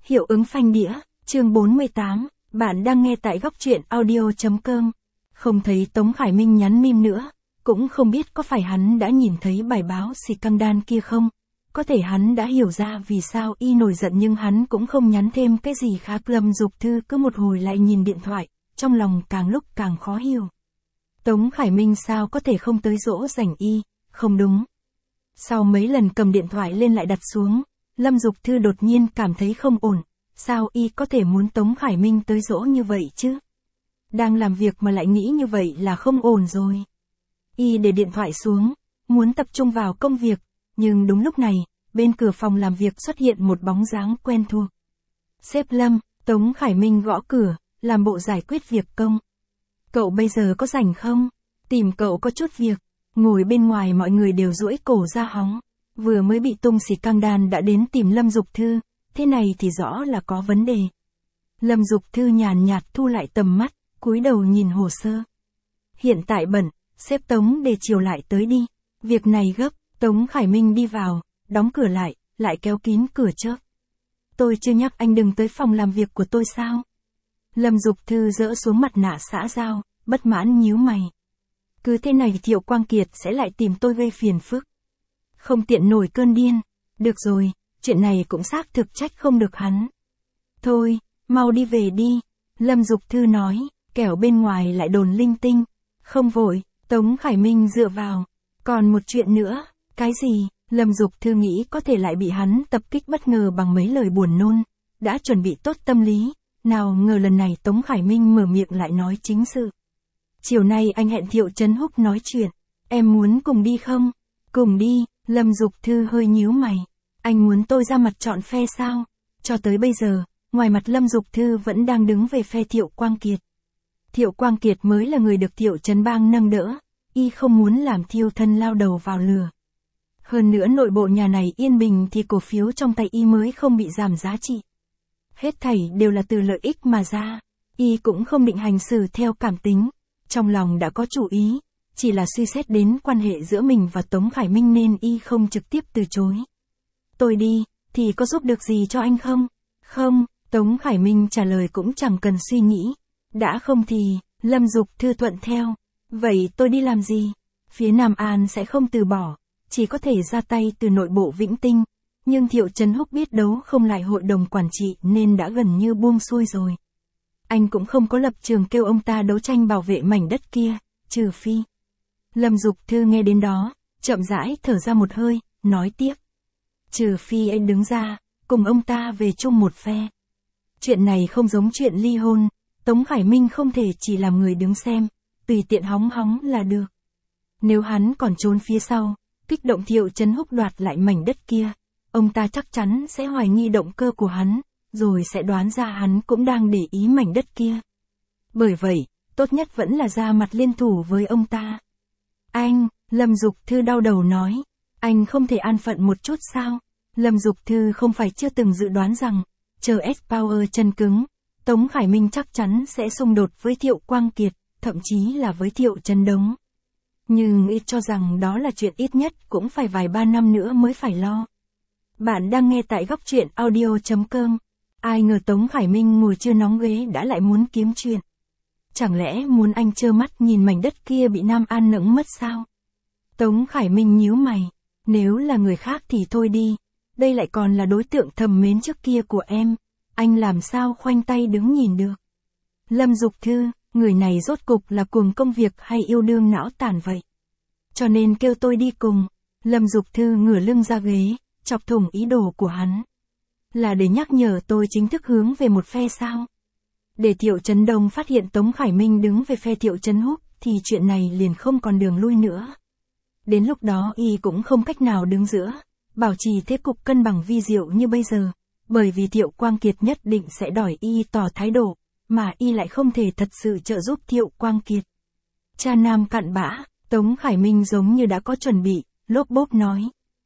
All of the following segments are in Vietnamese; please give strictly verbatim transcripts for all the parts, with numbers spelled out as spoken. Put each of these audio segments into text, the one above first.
Hiệu ứng phanh đĩa, chương bốn mươi tám, bạn đang nghe tại góc truyện audio.com. Không thấy Tống Khải Minh nhắn meme nữa, cũng không biết có phải hắn đã nhìn thấy bài báo scandal kia không. Có thể hắn đã hiểu ra vì sao y nổi giận nhưng hắn cũng không nhắn thêm cái gì khác. Lâm Dục Thư cứ một hồi lại nhìn điện thoại, trong lòng càng lúc càng khó hiểu. Tống Khải Minh sao có thể không tới dỗ dành y, không đúng. Sau mấy lần cầm điện thoại lên lại đặt xuống, Lâm Dục Thư đột nhiên cảm thấy không ổn, sao y có thể muốn Tống Khải Minh tới dỗ như vậy chứ? Đang làm việc mà lại nghĩ như vậy là không ổn rồi. Y để điện thoại xuống, muốn tập trung vào công việc, nhưng đúng lúc này, bên cửa phòng làm việc xuất hiện một bóng dáng quen thuộc. Sếp Lâm, Tống Khải Minh gõ cửa, làm bộ giải quyết việc công. Cậu bây giờ có rảnh không? Tìm cậu có chút việc. Ngồi bên ngoài mọi người đều duỗi cổ ra hóng. Vừa mới bị tung scandal đã đến tìm Lâm Dục Thư, thế này thì rõ là có vấn đề. Lâm Dục Thư nhàn nhạt thu lại tầm mắt, cúi đầu nhìn hồ sơ. Hiện tại bận, sếp Tống để chiều lại tới đi. Việc này gấp. Tống Khải Minh đi vào, đóng cửa lại, lại kéo kín cửa trước. Tôi chưa nhắc anh đừng tới phòng làm việc của tôi sao? Lâm Dục Thư dỡ xuống mặt nạ xã giao, bất mãn nhíu mày. Cứ thế này Thiệu Quang Kiệt sẽ lại tìm tôi gây phiền phức. Không tiện nổi cơn điên. Được rồi, chuyện này cũng xác thực trách không được hắn. Thôi, mau đi về đi. Lâm Dục Thư nói, kẻo bên ngoài lại đồn linh tinh. Không vội, Tống Khải Minh dựa vào. Còn một chuyện nữa, cái gì? Lâm Dục Thư nghĩ có thể lại bị hắn tập kích bất ngờ bằng mấy lời buồn nôn. Đã chuẩn bị tốt tâm lý, nào ngờ lần này Tống Khải Minh mở miệng lại nói chính sự. Chiều nay anh hẹn Thiệu Trấn Húc nói chuyện, em muốn cùng đi không? Cùng đi, Lâm Dục Thư hơi nhíu mày. Anh muốn tôi ra mặt chọn phe sao? Cho tới bây giờ, ngoài mặt Lâm Dục Thư vẫn đang đứng về phe Thiệu Quang Kiệt. Thiệu Quang Kiệt mới là người được Thiệu Trấn Bang nâng đỡ, y không muốn làm thiêu thân lao đầu vào lửa. Hơn nữa nội bộ nhà này yên bình thì cổ phiếu trong tay y mới không bị giảm giá trị. Hết thảy đều là từ lợi ích mà ra, y cũng không định hành xử theo cảm tính. Trong lòng đã có chủ ý, chỉ là suy xét đến quan hệ giữa mình và Tống Khải Minh nên y không trực tiếp từ chối. Tôi đi, thì có giúp được gì cho anh không? Không, Tống Khải Minh trả lời cũng chẳng cần suy nghĩ. Đã không thì, Lâm Dục Thư thuận theo. Vậy tôi đi làm gì? Phía Nam An sẽ không từ bỏ, chỉ có thể ra tay từ nội bộ Vĩnh Tinh. Nhưng Thiệu Trấn Húc biết đấu không lại hội đồng quản trị nên đã gần như buông xuôi rồi. Anh cũng không có lập trường kêu ông ta đấu tranh bảo vệ mảnh đất kia, trừ phi. Lâm Dục Thư nghe đến đó, chậm rãi thở ra một hơi, nói tiếp. Trừ phi anh đứng ra, cùng ông ta về chung một phe. Chuyện này không giống chuyện ly hôn, Tống Khải Minh không thể chỉ làm người đứng xem, tùy tiện hóng hóng là được. Nếu hắn còn trốn phía sau, kích động Thiệu Trấn Húc đoạt lại mảnh đất kia, ông ta chắc chắn sẽ hoài nghi động cơ của hắn, rồi sẽ đoán ra hắn cũng đang để ý mảnh đất kia. Bởi vậy, tốt nhất vẫn là ra mặt liên thủ với ông ta. Anh, Lâm Dục Thư đau đầu nói, anh không thể an phận một chút sao? Lâm Dục Thư không phải chưa từng dự đoán rằng, chờ S-Power chân cứng, Tống Khải Minh chắc chắn sẽ xung đột với Thiệu Quang Kiệt, thậm chí là với Thiệu Trấn Đống. Nhưng ít cho rằng đó là chuyện ít nhất cũng phải vài ba năm nữa mới phải lo. Bạn đang nghe tại góc truyện audio.com. Ai ngờ Tống Khải Minh ngồi chưa nóng ghế đã lại muốn kiếm chuyện. Chẳng lẽ muốn anh trơ mắt nhìn mảnh đất kia bị Nam An nẫng mất sao? Tống Khải Minh nhíu mày. Nếu là người khác thì thôi đi. Đây lại còn là đối tượng thầm mến trước kia của em. Anh làm sao khoanh tay đứng nhìn được? Lâm Dục Thư, người này rốt cục là cuồng công việc hay yêu đương não tàn vậy? Cho nên kêu tôi đi cùng. Lâm Dục Thư ngửa lưng ra ghế, chọc thủng ý đồ của hắn. Là để nhắc nhở tôi chính thức hướng về một phe sao? Để Thiệu Trấn Đông phát hiện Tống Khải Minh đứng về phe Thiệu Trấn Húc thì chuyện này liền không còn đường lui nữa. Đến lúc đó y cũng không cách nào đứng giữa, bảo trì thế cục cân bằng vi diệu như bây giờ, bởi vì Thiệu Quang Kiệt nhất định sẽ đòi y tỏ thái độ, mà y lại không thể thật sự trợ giúp Thiệu Quang Kiệt. Cha nam cặn bã, Tống Khải Minh giống như đã có chuẩn bị, lốp bốp nói.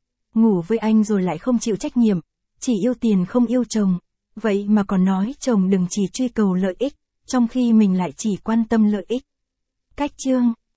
Ngủ với anh rồi lại không chịu trách nhiệm, chỉ yêu tiền không yêu chồng, vậy mà còn nói chồng đừng chỉ truy cầu lợi ích, trong khi mình lại chỉ quan tâm lợi ích. Cách chương